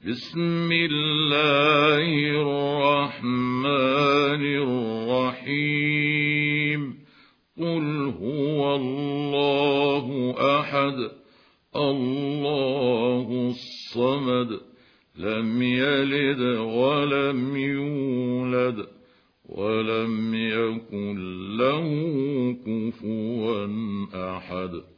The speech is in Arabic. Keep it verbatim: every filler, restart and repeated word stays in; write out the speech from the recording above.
بسم الله الرحمن الرحيم قل هو الله أحد الله الصمد لم يلد ولم يولد ولم يكن له كفوا أحد.